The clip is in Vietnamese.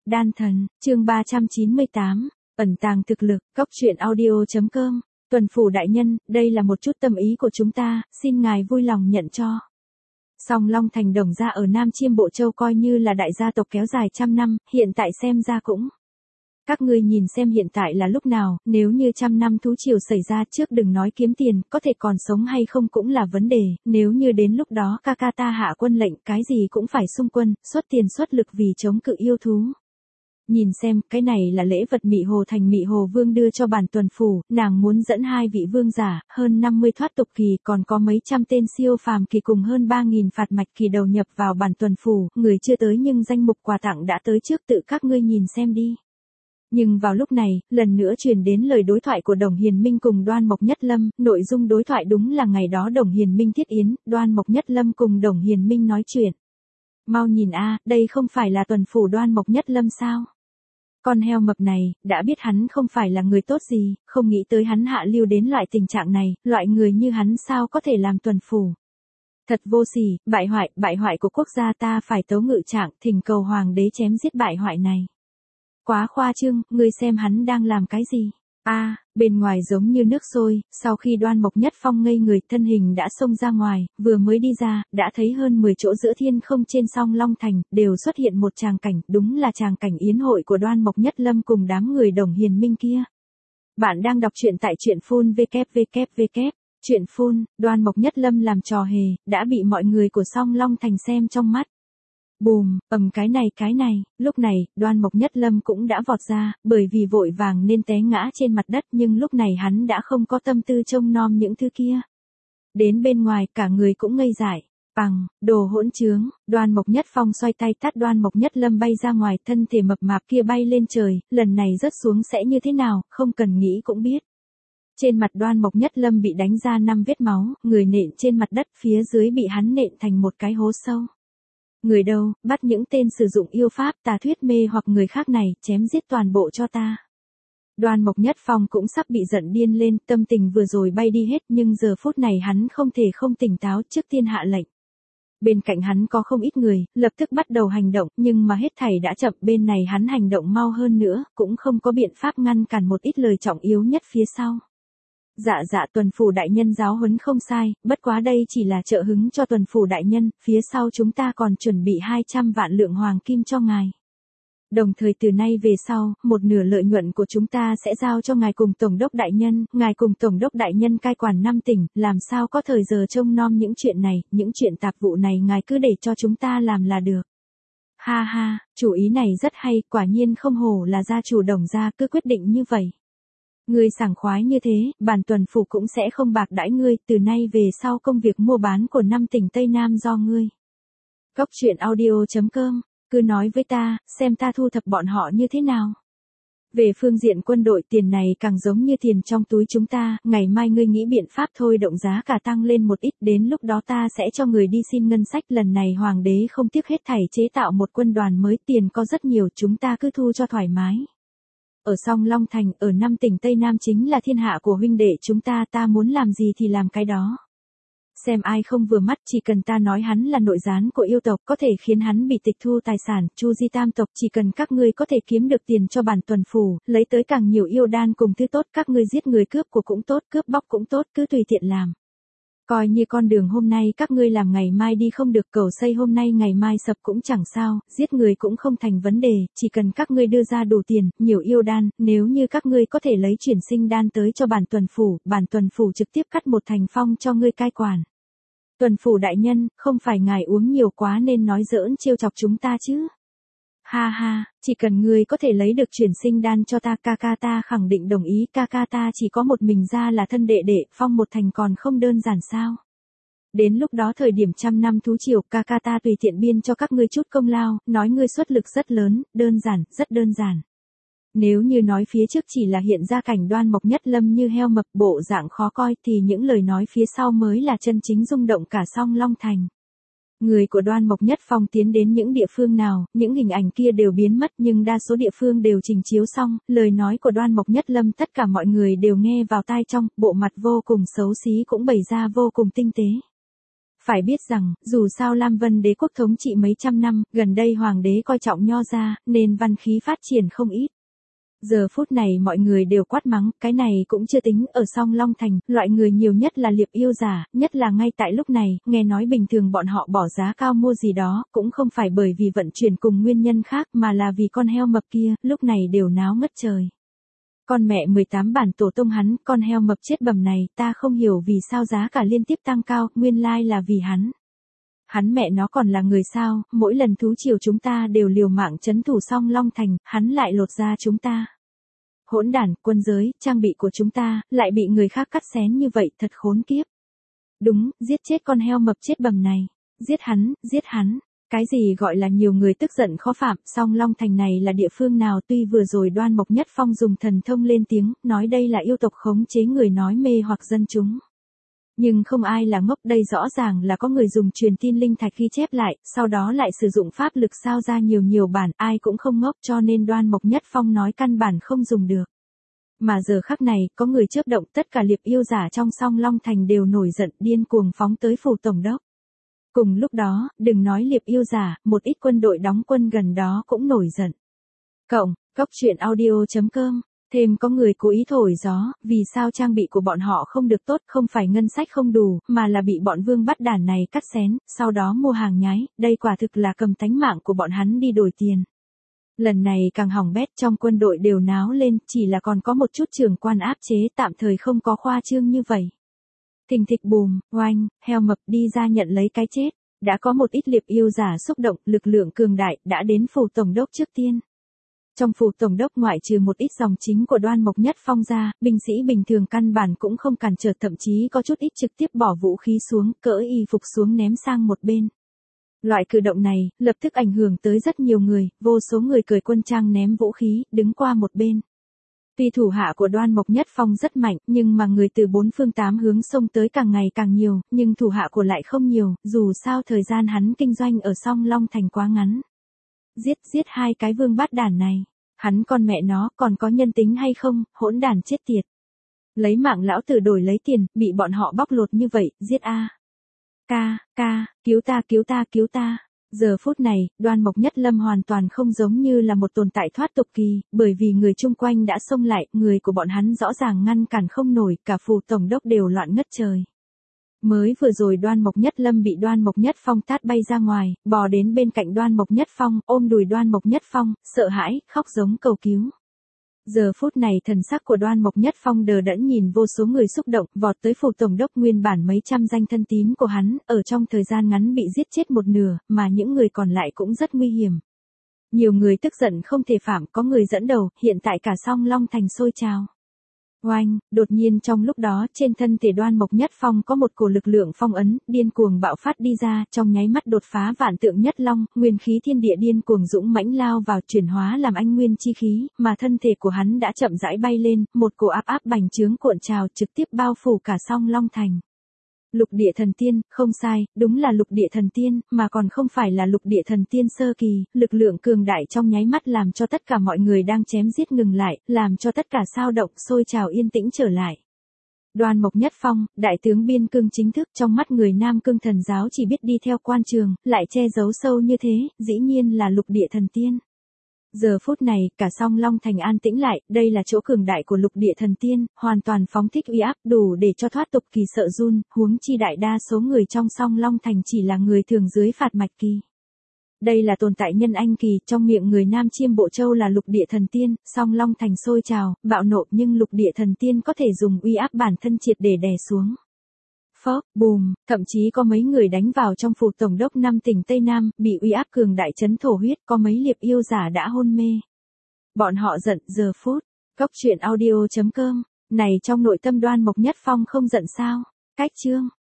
Đan thần, chương 398, ẩn tàng thực lực, cóc truyện audio.com. Tuần phủ đại nhân, đây là một chút tâm ý của chúng ta, xin ngài vui lòng nhận cho. Song Long Thành Đồng gia ở Nam Chiêm Bộ Châu coi như là đại gia tộc kéo dài trăm năm, hiện tại xem ra cũng. Các ngươi nhìn xem hiện tại là lúc nào, nếu như trăm năm thú triều xảy ra trước đừng nói kiếm tiền, có thể còn sống hay không cũng là vấn đề, nếu như đến lúc đó ca ca ta hạ quân lệnh cái gì cũng phải xung quân, xuất tiền xuất lực vì chống cự yêu thú. Nhìn xem, cái này là lễ vật Mị Hồ Thành Mị Hồ Vương đưa cho bản tuần phủ, nàng muốn dẫn 2 vị vương giả, hơn 50 thoát tục kỳ, còn có mấy trăm tên siêu phàm kỳ cùng hơn 3.000 phạt mạch kỳ đầu nhập vào bản tuần phủ, người chưa tới nhưng danh mục quà tặng đã tới trước, tự các ngươi nhìn xem đi. Nhưng vào lúc này, lần nữa truyền đến lời đối thoại của Đồng Hiền Minh cùng Đoan Mộc Nhất Lâm, nội dung đối thoại đúng là ngày đó Đồng Hiền Minh thiết yến, Đoan Mộc Nhất Lâm cùng Đồng Hiền Minh nói chuyện. Mau nhìn a, đây không phải là tuần phủ Đoan Mộc Nhất Lâm sao? Con heo mập này, đã biết hắn không phải là người tốt gì, không nghĩ tới hắn hạ lưu đến loại tình trạng này, loại người như hắn sao có thể làm tuần phủ. Thật vô sỉ, bại hoại của quốc gia ta phải tấu ngự trạng, thỉnh cầu hoàng đế chém giết bại hoại này. Quá khoa trương, ngươi xem hắn đang làm cái gì? Bên ngoài giống như nước sôi, sau khi Đoan Mộc Nhất Phong ngây người, thân hình đã xông ra ngoài, vừa mới đi ra, đã thấy hơn 10 chỗ giữa thiên không trên Song Long Thành, đều xuất hiện một tràng cảnh, đúng là tràng cảnh yến hội của Đoan Mộc Nhất Lâm cùng đám người Đồng Hiền Minh kia. Bạn đang đọc truyện tại truyện phun www. Truyện phun, Đoan Mộc Nhất Lâm làm trò hề, đã bị mọi người của Song Long Thành xem trong mắt. Bùm, cái này, lúc này, Đoan Mộc Nhất Lâm cũng đã vọt ra, bởi vì vội vàng nên té ngã trên mặt đất nhưng lúc này hắn đã không có tâm tư trông nom những thứ kia. Đến bên ngoài, cả người cũng ngây dại. Đồ hỗn trướng, Đoan Mộc Nhất Phong xoay tay tát Đoan Mộc Nhất Lâm bay ra ngoài, thân thể mập mạp kia bay lên trời, lần này rớt xuống sẽ như thế nào, không cần nghĩ cũng biết. Trên mặt Đoan Mộc Nhất Lâm bị đánh ra 5 vết máu, người nện trên mặt đất, phía dưới bị hắn nện thành một cái hố sâu. Người đâu, bắt những tên sử dụng yêu pháp tà thuyết mê hoặc người khác này, chém giết toàn bộ cho ta. Đoan Mộc Nhất Phong cũng sắp bị giận điên lên, tâm tình vừa rồi bay đi hết nhưng giờ phút này hắn không thể không tỉnh táo, trước tiên hạ lệnh. Bên cạnh hắn có không ít người, lập tức bắt đầu hành động, nhưng mà hết thảy đã chậm, bên này hắn hành động mau hơn nữa, cũng không có biện pháp ngăn cản một ít lời trọng yếu nhất phía sau. Dạ tuần phủ đại nhân giáo huấn không sai, bất quá đây chỉ là trợ hứng cho tuần phủ đại nhân, phía sau chúng ta còn chuẩn bị 200 vạn lượng hoàng kim cho ngài. Đồng thời từ nay về sau, một nửa lợi nhuận của chúng ta sẽ giao cho ngài cùng Tổng đốc đại nhân, ngài cùng Tổng đốc đại nhân cai quản 5 tỉnh, làm sao có thời giờ trông nom những chuyện này, những chuyện tạp vụ này ngài cứ để cho chúng ta làm là được. Ha, chủ ý này rất hay, quả nhiên không hổ là gia chủ Đồng gia, cứ quyết định như vậy. Ngươi sảng khoái như thế, bản tuần phủ cũng sẽ không bạc đãi ngươi, từ nay về sau công việc mua bán của 5 tỉnh Tây Nam do ngươi. Cóc truyện audio.com, cứ nói với ta, xem ta thu thập bọn họ như thế nào. Về phương diện quân đội, tiền này càng giống như tiền trong túi chúng ta, ngày mai ngươi nghĩ biện pháp thôi động giá cả tăng lên một ít, đến lúc đó ta sẽ cho người đi xin ngân sách, lần này hoàng đế không tiếc hết thảy chế tạo một quân đoàn mới, tiền có rất nhiều, chúng ta cứ thu cho thoải mái. Ở Song Long Thành, ở 5 tỉnh Tây Nam chính là thiên hạ của huynh đệ chúng ta, ta muốn làm gì thì làm cái đó. Xem ai không vừa mắt, chỉ cần ta nói hắn là nội gián của yêu tộc, có thể khiến hắn bị tịch thu tài sản, Chu Di Tam tộc, chỉ cần các ngươi có thể kiếm được tiền cho bản tuần phủ, lấy tới càng nhiều yêu đan cùng thứ tốt, các ngươi giết người cướp của cũng tốt, cướp bóc cũng tốt, cứ tùy tiện làm. Coi như con đường hôm nay các ngươi làm ngày mai đi không được, cầu xây hôm nay ngày mai sập cũng chẳng sao, giết người cũng không thành vấn đề, chỉ cần các ngươi đưa ra đủ tiền, nhiều yêu đan, nếu như các ngươi có thể lấy chuyển sinh đan tới cho bản tuần phủ trực tiếp cắt một thành phong cho ngươi cai quản. Tuần phủ đại nhân, không phải ngài uống nhiều quá nên nói giỡn trêu chọc chúng ta chứ. Ha, chỉ cần ngươi có thể lấy được chuyển sinh đan cho ta, ca ca ta khẳng định đồng ý, ca ca ta chỉ có một mình ra là thân đệ đệ, phong một thành còn không đơn giản sao. Đến lúc đó thời điểm trăm năm thú triều, ca ca ta tùy tiện biên cho các ngươi chút công lao, nói ngươi xuất lực rất lớn, đơn giản, rất đơn giản. Nếu như nói phía trước chỉ là hiện ra cảnh Đoan Mộc Nhất Lâm như heo mập bộ dạng khó coi thì những lời nói phía sau mới là chân chính rung động cả Song Long Thành. Người của Đoan Mộc Nhất Phong tiến đến những địa phương nào, những hình ảnh kia đều biến mất nhưng đa số địa phương đều trình chiếu xong, lời nói của Đoan Mộc Nhất Lâm tất cả mọi người đều nghe vào tai trong, bộ mặt vô cùng xấu xí cũng bày ra vô cùng tinh tế. Phải biết rằng, dù sao Lam Vân đế quốc thống trị mấy trăm năm, gần đây hoàng đế coi trọng nho gia, nên văn khí phát triển không ít. Giờ phút này mọi người đều quát mắng, cái này cũng chưa tính, ở Song Long Thành, loại người nhiều nhất là liệp yêu giả, nhất là ngay tại lúc này, nghe nói bình thường bọn họ bỏ giá cao mua gì đó, cũng không phải bởi vì vận chuyển cùng nguyên nhân khác mà là vì con heo mập kia, lúc này đều náo ngất trời. Con mẹ 18 bản tổ tông hắn, con heo mập chết bầm này, ta không hiểu vì sao giá cả liên tiếp tăng cao, nguyên lai là vì hắn. Hắn mẹ nó còn là người sao, mỗi lần thú triều chúng ta đều liều mạng trấn thủ Song Long Thành, hắn lại lột ra chúng ta. Hỗn đản, quân giới, trang bị của chúng ta, lại bị người khác cắt xén như vậy, thật khốn kiếp. Đúng, giết chết con heo mập chết bầm này. Giết hắn, giết hắn. Cái gì gọi là nhiều người tức giận khó phạm, Song Long Thành này là địa phương nào, tuy vừa rồi Đoan Mộc Nhất Phong dùng thần thông lên tiếng, nói đây là yêu tộc khống chế người nói mê hoặc dân chúng. Nhưng không ai là ngốc, đây rõ ràng là có người dùng truyền tin linh thạch ghi chép lại, sau đó lại sử dụng pháp lực sao ra nhiều bản, ai cũng không ngốc, cho nên Đoan Mộc Nhất Phong nói căn bản không dùng được. Mà giờ khắc này, có người chớp động, tất cả liệp yêu giả trong Song Long Thành đều nổi giận, điên cuồng phóng tới phủ tổng đốc. Cùng lúc đó, đừng nói liệp yêu giả, một ít quân đội đóng quân gần đó cũng nổi giận. Cốc truyện audio.com. Thêm có người cố ý thổi gió, vì sao trang bị của bọn họ không được tốt, không phải ngân sách không đủ, mà là bị bọn vương bắt đản này cắt xén, sau đó mua hàng nhái, đây quả thực là cầm tánh mạng của bọn hắn đi đổi tiền. Lần này càng hỏng bét, trong quân đội đều náo lên, chỉ là còn có một chút trưởng quan áp chế, tạm thời không có khoa trương như vậy. Thình thịch bùm, oanh, heo mập đi ra nhận lấy cái chết. Đã có một ít liệp yêu giả xúc động, lực lượng cường đại, đã đến phủ tổng đốc trước tiên. Trong phủ tổng đốc ngoại trừ một ít dòng chính của Đoan Mộc Nhất Phong ra, binh sĩ bình thường căn bản cũng không cản trở, thậm chí có chút ít trực tiếp bỏ vũ khí xuống, cỡ y phục xuống ném sang một bên. Loại cử động này, lập tức ảnh hưởng tới rất nhiều người, vô số người cởi quân trang ném vũ khí, đứng qua một bên. Tuy thủ hạ của Đoan Mộc Nhất Phong rất mạnh, nhưng mà người từ bốn phương tám hướng xông tới càng ngày càng nhiều, nhưng thủ hạ của lại không nhiều, dù sao thời gian hắn kinh doanh ở Song Long Thành quá ngắn. Giết hai cái vương bát đản này. Hắn con mẹ nó còn có nhân tính hay không, hỗn đản chết tiệt. Lấy mạng lão tử đổi lấy tiền, bị bọn họ bóc lột như vậy, giết a. Ca, cứu ta. Giờ phút này, Đoan Mộc Nhất Lâm hoàn toàn không giống như là một tồn tại thoát tục kỳ, bởi vì người chung quanh đã xông lại, người của bọn hắn rõ ràng ngăn cản không nổi, cả phủ tổng đốc đều loạn ngất trời. Mới vừa rồi Đoan Mộc Nhất Lâm bị Đoan Mộc Nhất Phong tát bay ra ngoài, bò đến bên cạnh Đoan Mộc Nhất Phong, ôm đùi Đoan Mộc Nhất Phong, sợ hãi, khóc giống cầu cứu. Giờ phút này thần sắc của Đoan Mộc Nhất Phong đờ đẫn nhìn vô số người xúc động, vọt tới phủ tổng đốc, nguyên bản mấy trăm danh thân tín của hắn, ở trong thời gian ngắn bị giết chết một nửa, mà những người còn lại cũng rất nguy hiểm. Nhiều người tức giận không thể phạm, có người dẫn đầu, hiện tại cả Song Long Thành sôi trào. Oanh, đột nhiên trong lúc đó, trên thân thể Đoan Mộc Nhất Phong có một cổ lực lượng phong ấn, điên cuồng bạo phát đi ra, trong nháy mắt đột phá vạn tượng nhất long, nguyên khí thiên địa điên cuồng dũng mãnh lao vào, chuyển hóa làm anh nguyên chi khí, mà thân thể của hắn đã chậm rãi bay lên, một cổ áp bành trướng cuộn trào trực tiếp bao phủ cả Song Long Thành. Lục địa thần tiên, không sai, đúng là lục địa thần tiên, mà còn không phải là lục địa thần tiên sơ kỳ, lực lượng cường đại trong nháy mắt làm cho tất cả mọi người đang chém giết ngừng lại, làm cho tất cả sao động, sôi trào yên tĩnh trở lại. Đoan Mộc Nhất Phong, đại tướng biên cương chính thức, trong mắt người Nam Cương thần giáo chỉ biết đi theo quan trường, lại che giấu sâu như thế, dĩ nhiên là lục địa thần tiên. Giờ phút này, cả Song Long Thành an tĩnh lại, đây là chỗ cường đại của lục địa thần tiên, hoàn toàn phóng thích uy áp, đủ để cho thoát tục kỳ sợ run, huống chi đại đa số người trong Song Long Thành chỉ là người thường dưới phạt mạch kỳ. Đây là tồn tại nhân anh kỳ, trong miệng người Nam Chiêm Bộ Châu là lục địa thần tiên, Song Long Thành sôi trào, bạo nộ, nhưng lục địa thần tiên có thể dùng uy áp bản thân triệt để đè xuống. Phốc, bùm, thậm chí có mấy người đánh vào trong phủ tổng đốc 5 tỉnh Tây Nam, bị uy áp cường đại chấn thổ huyết, có mấy liệp yêu giả đã hôn mê. Bọn họ giận, giờ phút. Cốc truyện audio.com. Này trong nội tâm Đoan Mộc Nhất Phong không giận sao? Cách chương.